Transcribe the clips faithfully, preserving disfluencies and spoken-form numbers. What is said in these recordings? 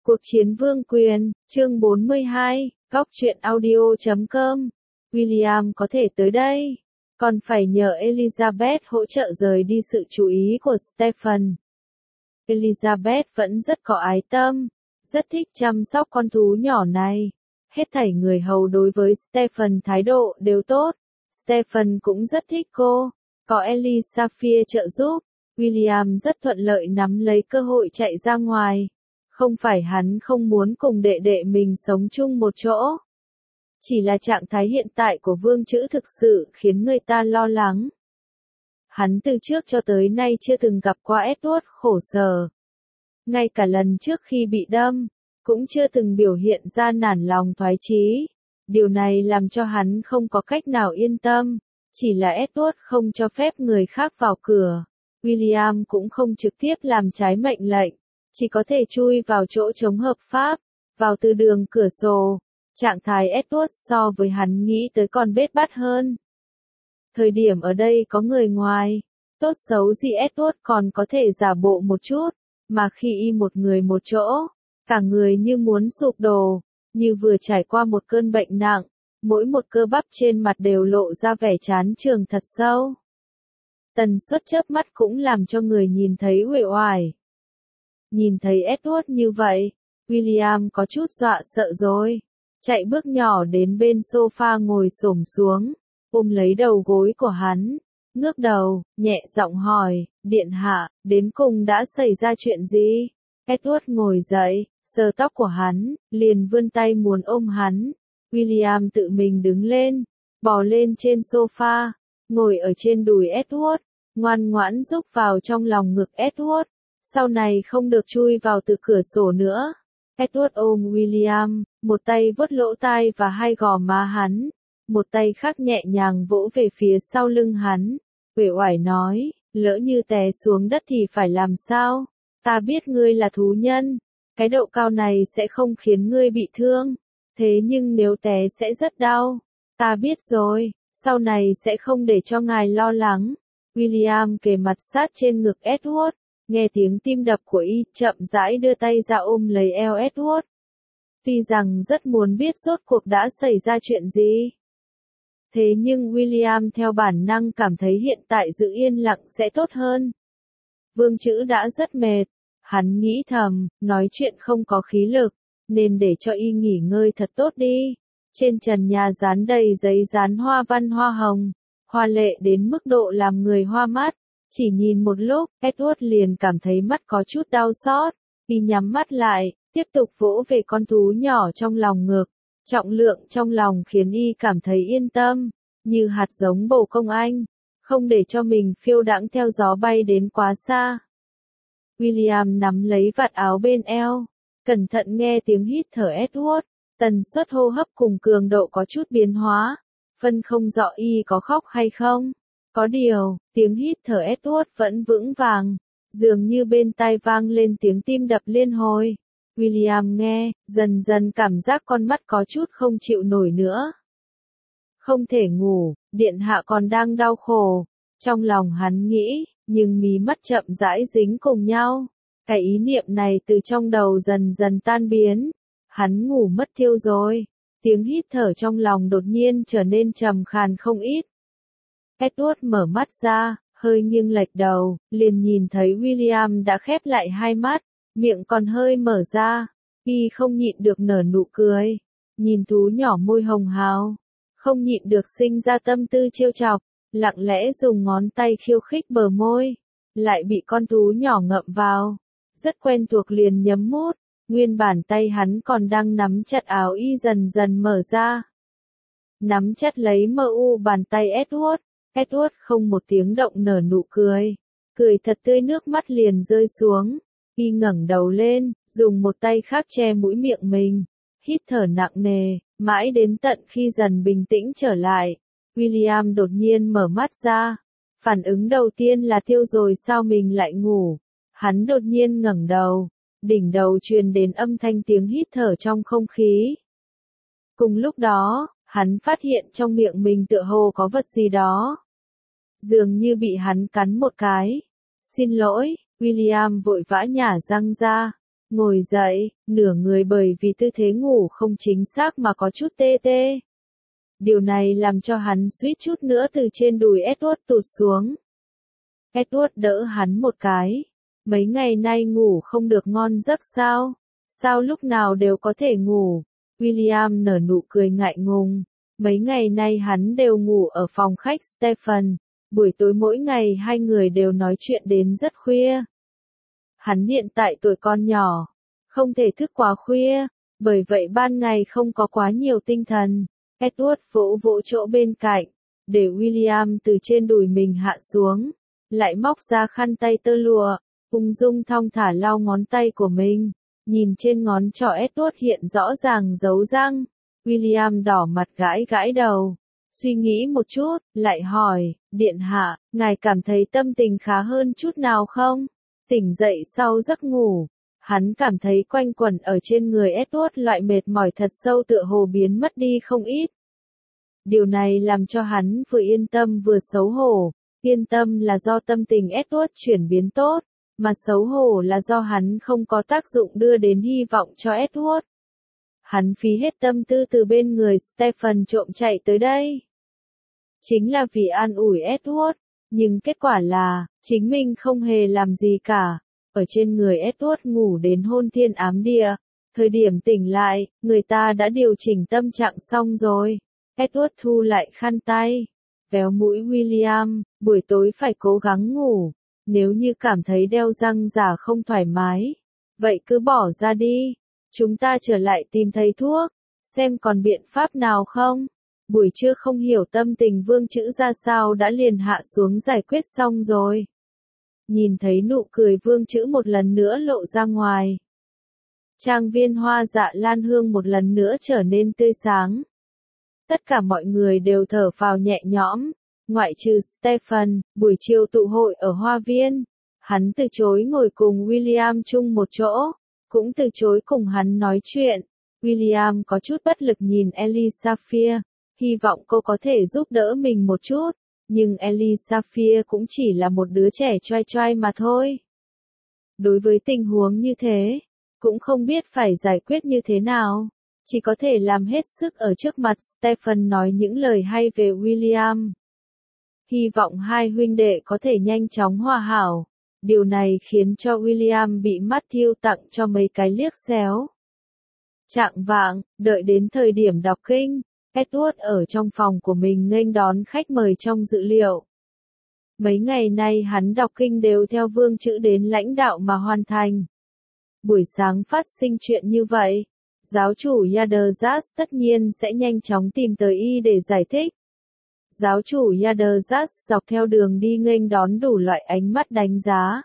Cuộc chiến vương quyền, chương bốn mươi hai, góc truyện audio chấm com. William có thể tới đây, còn phải nhờ Elizabeth hỗ trợ rời đi sự chú ý của Stephen. Elizabeth vẫn rất có ái tâm, rất thích chăm sóc con thú nhỏ này. Hết thảy người hầu đối với Stephen thái độ đều tốt. Stephen cũng rất thích cô. Có Ellie Sapphire trợ giúp, William rất thuận lợi nắm lấy cơ hội chạy ra ngoài. Không phải hắn không muốn cùng đệ đệ mình sống chung một chỗ. Chỉ là trạng thái hiện tại của Vương Chữ thực sự khiến người ta lo lắng. Hắn từ trước cho tới nay chưa từng gặp qua Edward khổ sở. Ngay cả lần trước khi bị đâm, cũng chưa từng biểu hiện ra nản lòng thoái chí. Điều này làm cho hắn không có cách nào yên tâm. Chỉ là Edward không cho phép người khác vào cửa. William cũng không trực tiếp làm trái mệnh lệnh. Chỉ có thể chui vào chỗ trống hợp pháp, vào từ đường cửa sổ. Trạng thái Edward so với hắn nghĩ tới còn bết bát hơn. Thời điểm ở đây có người ngoài, tốt xấu gì Edward còn có thể giả bộ một chút, mà khi y một người một chỗ, cả người như muốn sụp đổ, như vừa trải qua một cơn bệnh nặng, mỗi một cơ bắp trên mặt đều lộ ra vẻ chán chường thật sâu. Tần suất chớp mắt cũng làm cho người nhìn thấy uể oải. Nhìn thấy Edward như vậy, William có chút dọa sợ rồi. Chạy bước nhỏ đến bên sofa ngồi xổm xuống, ôm lấy đầu gối của hắn, ngước đầu, nhẹ giọng hỏi, điện hạ, đến cùng đã xảy ra chuyện gì? Edward ngồi dậy, sờ tóc của hắn, liền vươn tay muốn ôm hắn. William tự mình đứng lên, bò lên trên sofa, ngồi ở trên đùi Edward, ngoan ngoãn rúc vào trong lòng ngực Edward. Sau này không được chui vào từ cửa sổ nữa. Edward ôm William, một tay vuốt lỗ tai và hai gò má hắn, một tay khác nhẹ nhàng vỗ về phía sau lưng hắn, uể oải nói, lỡ như té xuống đất thì phải làm sao? Ta biết ngươi là thú nhân, cái độ cao này sẽ không khiến ngươi bị thương, thế nhưng nếu té sẽ rất đau. Ta biết rồi, sau này sẽ không để cho ngài lo lắng. William kề mặt sát trên ngực Edward. Nghe tiếng tim đập của y, chậm rãi đưa tay ra ôm lấy eo Edward. Tuy rằng rất muốn biết rốt cuộc đã xảy ra chuyện gì. Thế nhưng William theo bản năng cảm thấy hiện tại giữ yên lặng sẽ tốt hơn. Vương Chữ đã rất mệt. Hắn nghĩ thầm, nói chuyện không có khí lực, nên để cho y nghỉ ngơi thật tốt đi. Trên trần nhà dán đầy giấy dán hoa văn hoa hồng, hoa lệ đến mức độ làm người hoa mắt. Chỉ nhìn một lúc, Edward liền cảm thấy mắt có chút đau xót. Y nhắm mắt lại, tiếp tục vỗ về con thú nhỏ trong lòng ngực. Trọng lượng trong lòng khiến y cảm thấy yên tâm, như hạt giống bồ công anh, không để cho mình phiêu đãng theo gió bay đến quá xa. William nắm lấy vạt áo bên eo, cẩn thận nghe tiếng hít thở Edward, tần suất hô hấp cùng cường độ có chút biến hóa, phân không rõ y có khóc hay không. Có điều, tiếng hít thở Edward vẫn vững vàng, dường như bên tai vang lên tiếng tim đập liên hồi. William nghe, dần dần cảm giác con mắt có chút không chịu nổi nữa. Không thể ngủ, điện hạ còn đang đau khổ. Trong lòng hắn nghĩ, nhưng mí mắt chậm rãi dính cùng nhau. Cái ý niệm này từ trong đầu dần dần tan biến. Hắn ngủ mất thiêu rồi. Tiếng hít thở trong lòng đột nhiên trở nên trầm khàn không ít. Edward mở mắt ra, hơi nghiêng lệch đầu, liền nhìn thấy William đã khép lại hai mắt, miệng còn hơi mở ra. Y không nhịn được nở nụ cười, nhìn thú nhỏ môi hồng hào, không nhịn được sinh ra tâm tư trêu chọc, lặng lẽ dùng ngón tay khiêu khích bờ môi, lại bị con thú nhỏ ngậm vào, rất quen thuộc liền nhấm mút. Nguyên bản tay hắn còn đang nắm chặt áo y dần dần mở ra, nắm chặt lấy mờ u bàn tay Edward. Edward không một tiếng động nở nụ cười, cười thật tươi, nước mắt liền rơi xuống. Y ngẩng đầu lên, dùng một tay khác che mũi miệng mình, hít thở nặng nề, mãi đến tận khi dần bình tĩnh trở lại. William đột nhiên mở mắt ra, phản ứng đầu tiên là thiêu rồi sao mình lại ngủ. Hắn đột nhiên ngẩng đầu, đỉnh đầu truyền đến âm thanh tiếng hít thở trong không khí. Cùng lúc đó, hắn phát hiện trong miệng mình tựa hồ có vật gì đó. Dường như bị hắn cắn một cái. Xin lỗi, William vội vã nhả răng ra. ngồi dậy, nửa người bởi vì tư thế ngủ không chính xác mà có chút tê tê. Điều này làm cho hắn suýt chút nữa từ trên đùi Edward tụt xuống. Edward đỡ hắn một cái. Mấy ngày nay ngủ không được ngon giấc sao? Sao lúc nào đều có thể ngủ? William nở nụ cười ngại ngùng. Mấy ngày nay hắn đều ngủ ở phòng khách Stephen. Buổi tối mỗi ngày hai người đều nói chuyện đến rất khuya. Hắn hiện tại tuổi con nhỏ, không thể thức quá khuya, bởi vậy ban ngày không có quá nhiều tinh thần. Edward vỗ vỗ chỗ bên cạnh, để William từ trên đùi mình hạ xuống, lại móc ra khăn tay tơ lụa, ung dung thong thả lau ngón tay của mình. Nhìn trên ngón trỏ Edward hiện rõ ràng dấu răng, William đỏ mặt gãi gãi đầu, suy nghĩ một chút, lại hỏi, điện hạ, ngài cảm thấy tâm tình khá hơn chút nào không? Tỉnh dậy sau giấc ngủ, hắn cảm thấy quanh quẩn ở trên người Edward loại mệt mỏi thật sâu tựa hồ biến mất đi không ít. Điều này làm cho hắn vừa yên tâm vừa xấu hổ. Yên tâm là do tâm tình Edward chuyển biến tốt, mà xấu hổ là do hắn không có tác dụng đưa đến hy vọng cho Edward. Hắn phí hết tâm tư từ bên người Stephen trộm chạy tới đây. Chính là vì an ủi Edward, nhưng kết quả là, chính mình không hề làm gì cả. Ở trên người Edward ngủ đến hôn thiên ám địa. Thời điểm tỉnh lại, người ta đã điều chỉnh tâm trạng xong rồi. Edward thu lại khăn tay, véo mũi William, buổi tối phải cố gắng ngủ. Nếu như cảm thấy đeo răng giả không thoải mái, vậy cứ bỏ ra đi. Chúng ta trở lại tìm thầy thuốc, xem còn biện pháp nào không. Buổi trưa không hiểu tâm tình Vương Chữ ra sao đã liền hạ xuống giải quyết xong rồi. Nhìn thấy nụ cười Vương Chữ một lần nữa lộ ra ngoài. Trang viên Hoa Dạ Lan Hương một lần nữa trở nên tươi sáng. Tất cả mọi người đều thở phào nhẹ nhõm, ngoại trừ Stephen. Buổi chiều tụ hội ở hoa viên, hắn từ chối ngồi cùng William chung một chỗ, cũng từ chối cùng hắn nói chuyện. William có chút bất lực nhìn Ellie Saphir, hy vọng cô có thể giúp đỡ mình một chút, nhưng Ellie Saphir cũng chỉ là một đứa trẻ choai choai mà thôi. Đối với tình huống như thế, cũng không biết phải giải quyết như thế nào. Chỉ có thể làm hết sức ở trước mặt Stephen nói những lời hay về William. Hy vọng hai huynh đệ có thể nhanh chóng hòa hảo. Điều này khiến cho William bị Matthew tặng cho mấy cái liếc xéo. Chạng vạng, đợi đến thời điểm đọc kinh, Edward ở trong phòng của mình nghênh đón khách mời trong dự liệu. Mấy ngày nay hắn đọc kinh đều theo Vương Chữ đến lãnh đạo mà hoàn thành. Buổi sáng phát sinh chuyện như vậy. Giáo chủ Yadazaz tất nhiên sẽ nhanh chóng tìm tới y để giải thích. Giáo chủ Yadazaz dọc theo đường đi nghênh đón đủ loại ánh mắt đánh giá.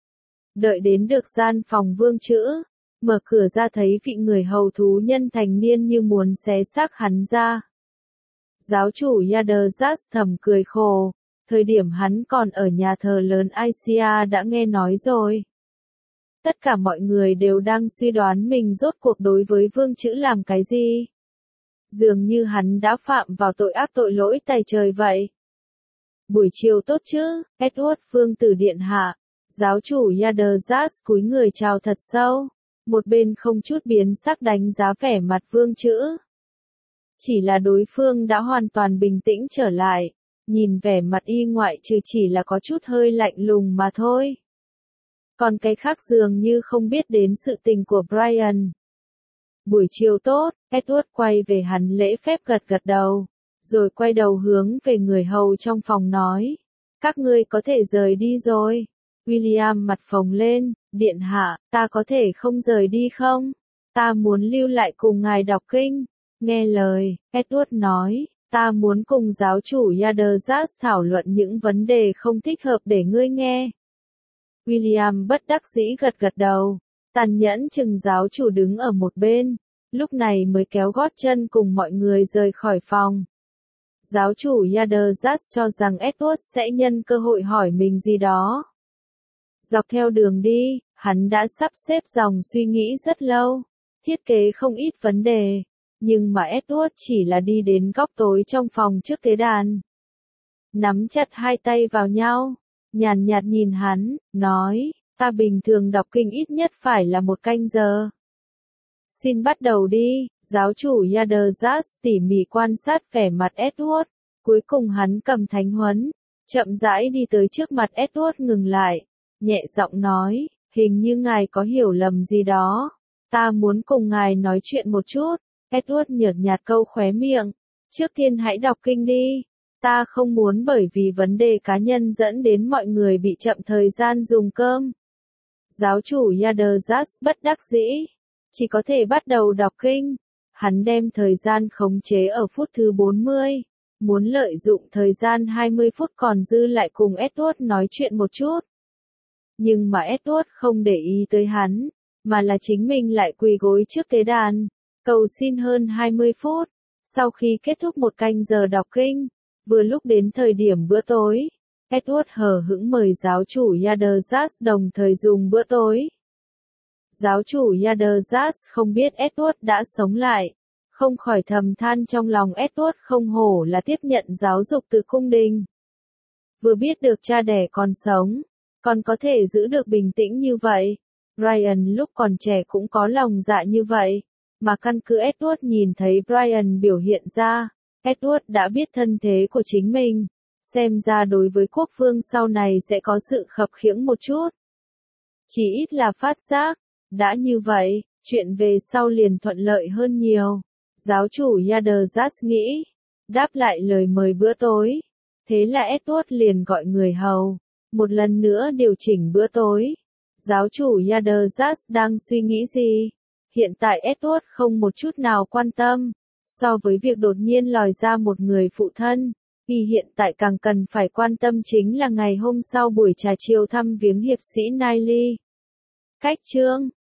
Đợi đến được gian phòng Vương Chữ, mở cửa ra thấy vị người hầu thú nhân thành niên như muốn xé xác hắn ra. Giáo chủ Yadazaz thầm cười khổ, thời điểm hắn còn ở nhà thờ lớn Aisia đã nghe nói rồi. Tất cả mọi người đều đang suy đoán mình rốt cuộc đối với Vương Chữ làm cái gì. Dường như hắn đã phạm vào tội ác tội lỗi tày trời vậy. Buổi chiều tốt chứ, Edward Vương tử điện hạ. Giáo chủ Yadazaz cúi người chào thật sâu. Một bên không chút biến sắc đánh giá vẻ mặt Vương Chữ. Chỉ là đối phương đã hoàn toàn bình tĩnh trở lại. Nhìn vẻ mặt y ngoại trừ chỉ là có chút hơi lạnh lùng mà thôi. Còn cái khác dường như không biết đến sự tình của Brian. Buổi chiều tốt, Edward quay về hắn lễ phép gật gật đầu, rồi quay đầu hướng về người hầu trong phòng nói. Các ngươi có thể rời đi rồi. William mặt phồng lên, điện hạ, ta có thể không rời đi không? Ta muốn lưu lại cùng ngài đọc kinh. Nghe lời, Edward nói, ta muốn cùng giáo chủ Yadazaz thảo luận những vấn đề không thích hợp để ngươi nghe. William bất đắc dĩ gật gật đầu, tàn nhẫn chừng giáo chủ đứng ở một bên, lúc này mới kéo gót chân cùng mọi người rời khỏi phòng. Giáo chủ Yadazaz cho rằng Edward sẽ nhân cơ hội hỏi mình gì đó. Dọc theo đường đi, hắn đã sắp xếp dòng suy nghĩ rất lâu, thiết kế không ít vấn đề, nhưng mà Edward chỉ là đi đến góc tối trong phòng trước tế đàn. Nắm chặt hai tay vào nhau. Nhàn nhạt nhìn hắn, nói, Ta bình thường đọc kinh ít nhất phải là một canh giờ. Xin bắt đầu đi, giáo chủ Yadazas tỉ mỉ quan sát vẻ mặt Edward. Cuối cùng hắn cầm thánh huấn, chậm rãi đi tới trước mặt Edward ngừng lại, nhẹ giọng nói, hình như ngài có hiểu lầm gì đó. Ta muốn cùng ngài nói chuyện một chút. Edward nhợt nhạt câu khóe miệng. Trước tiên hãy đọc kinh đi. Ta không muốn bởi vì vấn đề cá nhân dẫn đến mọi người bị chậm thời gian dùng cơm. Giáo chủ Yadazas bất đắc dĩ. Chỉ có thể bắt đầu đọc kinh. Hắn đem thời gian khống chế ở phút thứ bốn mươi. Muốn lợi dụng thời gian hai mươi phút còn dư lại cùng Edward nói chuyện một chút. Nhưng mà Edward không để ý tới hắn, mà là chính mình lại quỳ gối trước tế đàn, cầu xin hơn hai mươi phút. Sau khi kết thúc một canh giờ đọc kinh, vừa lúc đến thời điểm bữa tối, Edward hờ hững mời giáo chủ Yadazas đồng thời dùng bữa tối. Giáo chủ Yadazas không biết Edward đã sống lại, không khỏi thầm than trong lòng Edward không hổ là tiếp nhận giáo dục từ cung đình. Vừa biết được cha đẻ còn sống, còn có thể giữ được bình tĩnh như vậy. Brian lúc còn trẻ cũng có lòng dạ như vậy, mà căn cứ Edward nhìn thấy Brian biểu hiện ra, Edward đã biết thân thế của chính mình, xem ra đối với quốc vương sau này sẽ có sự khập khiễng một chút. Chỉ ít là phát giác, đã như vậy, chuyện về sau liền thuận lợi hơn nhiều. Giáo chủ Yadazas nghĩ, đáp lại lời mời bữa tối. Thế là Edward liền gọi người hầu, một lần nữa điều chỉnh bữa tối. Giáo chủ Yadazas đang suy nghĩ gì? Hiện tại Edward không một chút nào quan tâm. So với việc đột nhiên lòi ra một người phụ thân, thì hiện tại càng cần phải quan tâm chính là ngày hôm sau buổi trà chiều thăm viếng hiệp sĩ Knightley. Cách chương